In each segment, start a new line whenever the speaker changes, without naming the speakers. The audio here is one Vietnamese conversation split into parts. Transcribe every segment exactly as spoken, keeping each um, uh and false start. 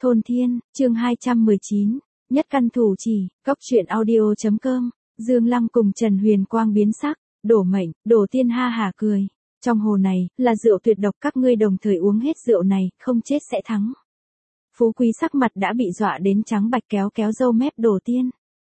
Thôn Thiên, chương hai trăm mười chín, nhất căn thủ chỉ, góc truyện audio.com, Dương Lăng cùng Trần Huyền Quang biến sắc, đổ mệnh, đổ tiên ha hả cười. Trong hồ này, là rượu tuyệt độc, các ngươi đồng thời uống hết rượu này, không chết sẽ thắng. Phú Quý sắc mặt đã bị dọa đến trắng bạch, kéo kéo râu mép đổ tiên.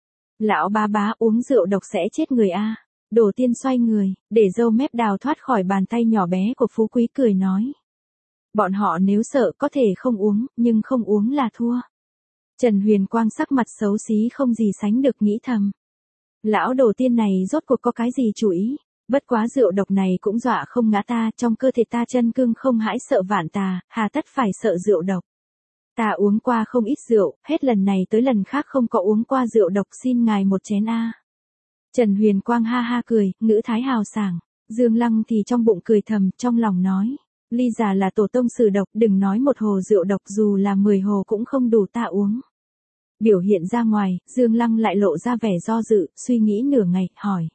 Lão bá bá, uống rượu độc sẽ chết người a. Đổ tiên xoay người, để râu mép đào thoát khỏi bàn tay nhỏ bé của Phú Quý, cười nói. Bọn họ nếu sợ có thể không uống, nhưng không uống là thua. Trần Huyền Quang sắc mặt xấu xí không gì sánh được, nghĩ thầm. Lão đổ tiên này rốt cuộc có cái gì chủ ý, bất quá rượu độc này cũng dọa không ngã ta, trong cơ thể ta chân cương không hãi sợ vạn tà, hà tất phải sợ rượu độc. Ta uống qua không ít rượu, hết lần này tới lần khác không có uống qua rượu độc, xin ngài một chén a. Trần Huyền Quang ha ha cười, ngữ thái hào sảng. Dương Lăng thì trong bụng cười thầm, trong lòng nói. Ly già là tổ tông sử độc, đừng nói một hồ rượu độc, dù là mười hồ cũng không đủ ta uống. Biểu hiện ra ngoài, Dương Lăng lại lộ ra vẻ do dự, suy nghĩ nửa ngày, hỏi.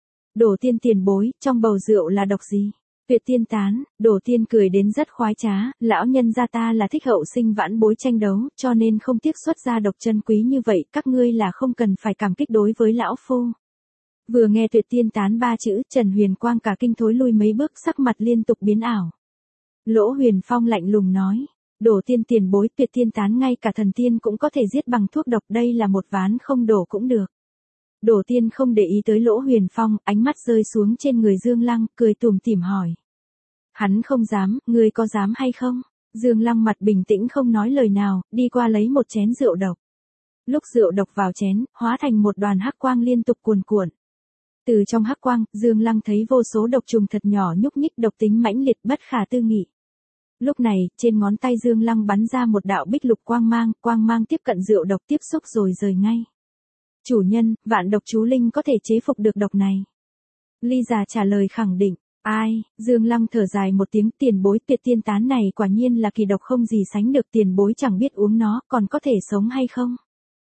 Đổ tiên tiền bối, trong bầu rượu là độc gì? Tuyệt tiên tán, đổ tiên cười đến rất khoái trá, lão nhân gia ta là thích hậu sinh vãn bối tranh đấu, cho nên không tiếc xuất ra độc chân quý như vậy, các ngươi là không cần phải cảm kích đối với lão phu. Vừa nghe tuyệt tiên tán ba chữ, Trần Huyền Quang cả kinh thối lui mấy bước, sắc mặt liên tục biến ảo. Lỗ Huyền Phong lạnh lùng nói, đổ tiên tiền bối, tuyệt tiên tán ngay cả thần tiên cũng có thể giết bằng thuốc độc, đây là một ván không đổ cũng được. Đổ tiên không để ý tới Lỗ Huyền Phong, ánh mắt rơi xuống trên người Dương Lăng, cười tủm tỉm hỏi. Hắn không dám, ngươi có dám hay không? Dương Lăng mặt bình tĩnh không nói lời nào, đi qua lấy một chén rượu độc. Lúc rượu độc vào chén, hóa thành một đoàn hắc quang liên tục cuồn cuộn. Từ trong hắc quang, Dương Lăng thấy vô số độc trùng thật nhỏ nhúc nhích, độc tính mãnh liệt bất khả tư nghị. Lúc này, trên ngón tay Dương Lăng bắn ra một đạo bích lục quang mang, quang mang tiếp cận rượu độc, tiếp xúc rồi rời ngay. Chủ nhân, vạn độc chú linh có thể chế phục được độc này. Ly già trả lời khẳng định. Ai? Dương Lăng thở dài một tiếng, tiền bối, tuyệt tiên tán này quả nhiên là kỳ độc không gì sánh được, tiền bối chẳng biết uống nó, còn có thể sống hay không?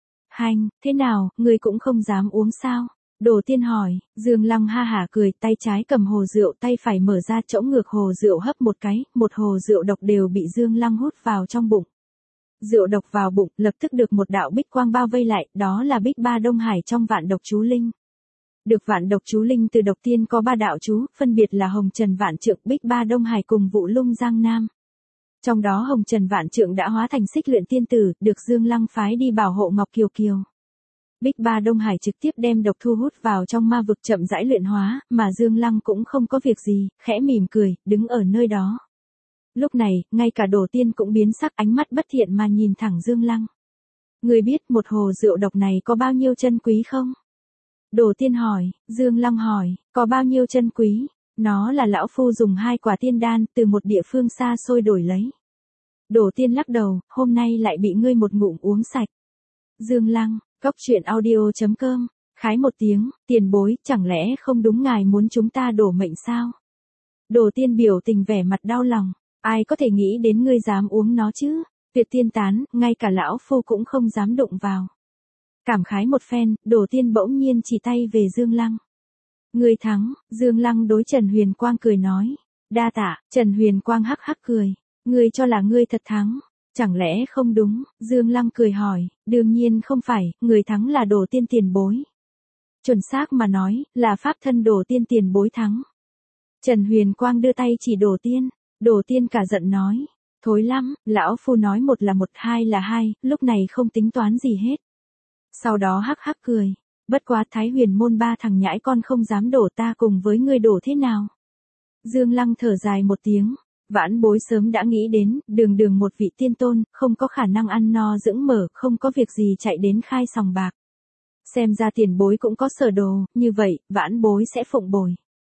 Hành, thế nào, ngươi cũng không dám uống sao? Đồ tiên hỏi. Dương Lăng ha hả cười, tay trái cầm hồ rượu, tay phải mở ra chỗng ngược hồ rượu hấp một cái, một hồ rượu độc đều bị Dương Lăng hút vào trong bụng. Rượu độc vào bụng, lập tức được một đạo bích quang bao vây lại, đó là bích ba Đông Hải trong vạn độc chú linh. Được vạn độc chú linh từ độc tiên có ba đạo chú, phân biệt là Hồng Trần Vạn Trượng, Bích Ba Đông Hải cùng Vụ Lung Giang Nam. Trong đó Hồng Trần Vạn Trượng đã hóa thành xích luyện tiên tử, được Dương Lăng phái đi bảo hộ Ngọc Kiều Kiều. Bích Ba Đông Hải trực tiếp đem độc thu hút vào trong ma vực chậm rãi luyện hóa, mà Dương Lăng cũng không có việc gì, khẽ mỉm cười, đứng ở nơi đó. Lúc này, ngay cả Đổ tiên cũng biến sắc, ánh mắt bất thiện mà nhìn thẳng Dương Lăng. Ngươi biết một hồ rượu độc này có bao nhiêu chân quý không? Đổ tiên hỏi. Dương Lăng hỏi, có bao nhiêu chân quý? Nó là lão phu dùng hai quả tiên đan từ một địa phương xa xôi đổi lấy. Đổ tiên lắc đầu, hôm nay lại bị ngươi một ngụm uống sạch. Dương Lăng, góc truyện audio.com, khái một tiếng, tiền bối, chẳng lẽ không đúng ngài muốn chúng ta đổ mệnh sao? Đổ tiên biểu tình vẻ mặt đau lòng, ai có thể nghĩ đến ngươi dám uống nó chứ? Tuyệt tiên tán, ngay cả lão phu cũng không dám đụng vào. Cảm khái một phen, Đổ tiên bỗng nhiên chỉ tay về Dương Lăng. Ngươi thắng. Dương Lăng đối Trần Huyền Quang cười nói. Đa tạ. Trần Huyền Quang hắc hắc cười. Ngươi cho là ngươi thật thắng. Chẳng lẽ không đúng? Dương Lăng cười hỏi. Đương nhiên không phải, người thắng là Đổ tiên tiền bối. Chuẩn xác mà nói, là pháp thân Đổ tiên tiền bối thắng. Trần Huyền Quang đưa tay chỉ Đổ tiên. Đổ tiên cả giận nói. Thối lắm, lão phu nói một là một, hai là hai, lúc này không tính toán gì hết. Sau đó hắc hắc cười. Bất quá Thái Huyền môn ba thằng nhãi con không dám đổ, ta cùng với ngươi đổ thế nào? Dương Lăng thở dài một tiếng. Vãn bối sớm đã nghĩ đến, đường đường một vị tiên tôn, không có khả năng ăn no dưỡng mở, không có việc gì chạy đến khai sòng bạc. Xem ra tiền bối cũng có sở đồ, như vậy, vãn bối sẽ phụng bồi.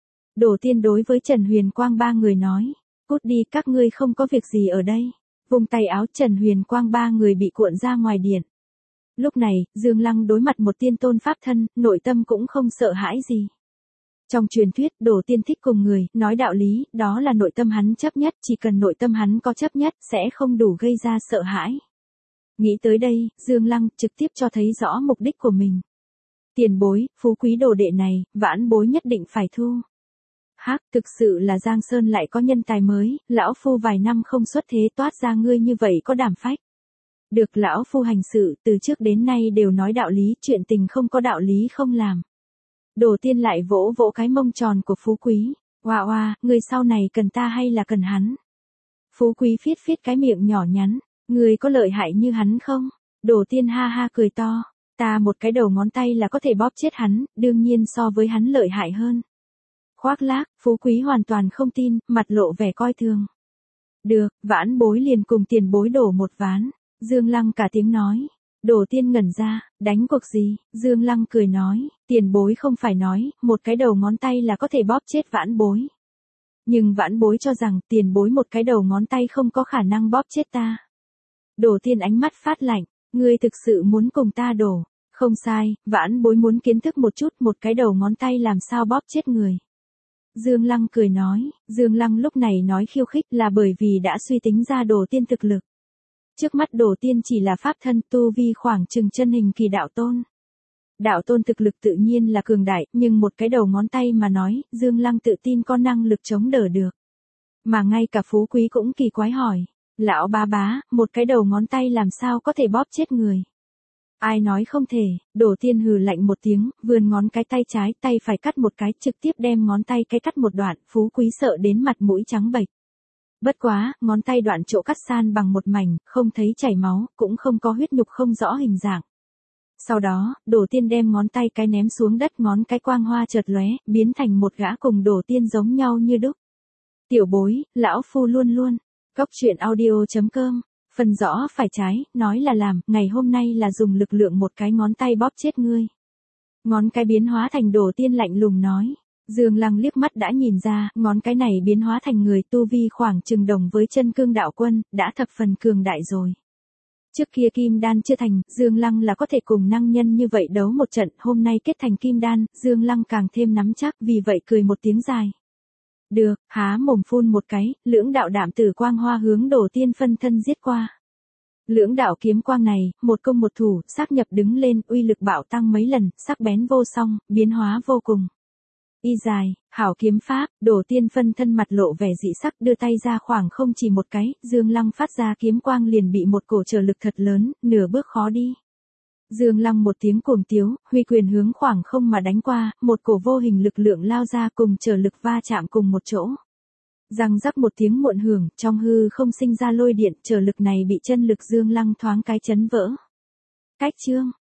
Đổ tiên đối với Trần Huyền Quang ba người nói. Cút đi, các ngươi không có việc gì ở đây. Vùng tay áo, Trần Huyền Quang ba người bị cuộn ra ngoài điện. Lúc này, Dương Lăng đối mặt một tiên tôn pháp thân, nội tâm cũng không sợ hãi gì. Trong truyền thuyết, Đổ tiên thích cùng người, nói đạo lý, đó là nội tâm hắn chấp nhất, chỉ cần nội tâm hắn có chấp nhất, sẽ không đủ gây ra sợ hãi. Nghĩ tới đây, Dương Lăng trực tiếp cho thấy rõ mục đích của mình. Tiền bối, phú quý đồ đệ này, vãn bối nhất định phải thu. Hắc, thực sự là Giang Sơn lại có nhân tài mới, lão phu vài năm không xuất thế, toát ra ngươi như vậy có đảm phách. Được lão phu hành sự, từ trước đến nay đều nói đạo lý, chuyện tình không có đạo lý không làm. Đồ Tiên lại vỗ vỗ cái mông tròn của Phú Quý. Oa oa, người sau này cần ta hay là cần hắn? Phú Quý phiết phiết cái miệng nhỏ nhắn. Người có lợi hại như hắn không? Đồ Tiên ha ha cười to. Ta một cái đầu ngón tay là có thể bóp chết hắn, đương nhiên so với hắn lợi hại hơn. Khoác lác, Phú Quý hoàn toàn không tin, mặt lộ vẻ coi thường. Được, vãn bối liền cùng tiền bối đổ một ván. Dương Lăng cả tiếng nói. Đồ Tiên ngẩn ra, đánh cuộc gì? Dương Lăng cười nói, tiền bối không phải nói, một cái đầu ngón tay là có thể bóp chết vãn bối. Nhưng vãn bối cho rằng tiền bối một cái đầu ngón tay không có khả năng bóp chết ta. Đồ Tiên ánh mắt phát lạnh, ngươi thực sự muốn cùng ta đổ. Không sai, vãn bối muốn kiến thức một chút một cái đầu ngón tay làm sao bóp chết người. Dương Lăng cười nói, Dương Lăng lúc này nói khiêu khích là bởi vì đã suy tính ra Đồ Tiên thực lực. Trước mắt Đồ Tiên chỉ là pháp thân tu vi khoảng chừng chân hình kỳ đạo tôn. Đạo tôn thực lực tự nhiên là cường đại, nhưng một cái đầu ngón tay mà nói, Dương Lăng tự tin có năng lực chống đỡ được. Mà ngay cả Phú Quý cũng kỳ quái hỏi, lão bá bá, một cái đầu ngón tay làm sao có thể bóp chết người? Ai nói không thể? Đồ Tiên hừ lạnh một tiếng, vươn ngón cái tay trái, tay phải cắt một cái, trực tiếp đem ngón tay cái cắt một đoạn, Phú Quý sợ đến mặt mũi trắng bệch. Bất quá, ngón tay đoạn chỗ cắt san bằng một mảnh, không thấy chảy máu, cũng không có huyết nhục không rõ hình dạng. Sau đó, Đồ Tiên đem ngón tay cái ném xuống đất, ngón cái quang hoa chợt lóe, biến thành một gã cùng Đồ Tiên giống nhau như đúc. Tiểu bối, lão phu luôn luôn. Cốc truyện audio chấm com. Phần rõ phải trái, nói là làm, ngày hôm nay là dùng lực lượng một cái ngón tay bóp chết ngươi. Ngón cái biến hóa thành Đồ Tiên lạnh lùng nói. Dương Lăng liếc mắt đã nhìn ra, ngón cái này biến hóa thành người tu vi khoảng chừng đồng với chân cương đạo quân, đã thập phần cường đại rồi. Trước kia kim đan chưa thành, Dương Lăng là có thể cùng năng nhân như vậy đấu một trận, hôm nay kết thành kim đan, Dương Lăng càng thêm nắm chắc, vì vậy cười một tiếng dài. Được, há mồm phun một cái, lưỡng đạo đạm tử quang hoa hướng Đồ Tiên phân thân giết qua. Lưỡng đạo kiếm quang này, một công một thủ, xác nhập đứng lên, uy lực bạo tăng mấy lần, sắc bén vô song, biến hóa vô cùng. Y dài, hảo kiếm pháp, Đồ Tiên phân thân mặt lộ vẻ dị sắc, đưa tay ra khoảng không chỉ một cái, Dương Lăng phát ra kiếm quang liền bị một cổ trở lực thật lớn, nửa bước khó đi. Dương Lăng một tiếng cuồng tiếu, huy quyền hướng khoảng không mà đánh qua, một cổ vô hình lực lượng lao ra cùng trở lực va chạm cùng một chỗ. Răng rắc một tiếng muộn hưởng, trong hư không sinh ra lôi điện, trở lực này bị chân lực Dương Lăng thoáng cái chấn vỡ. Cách chương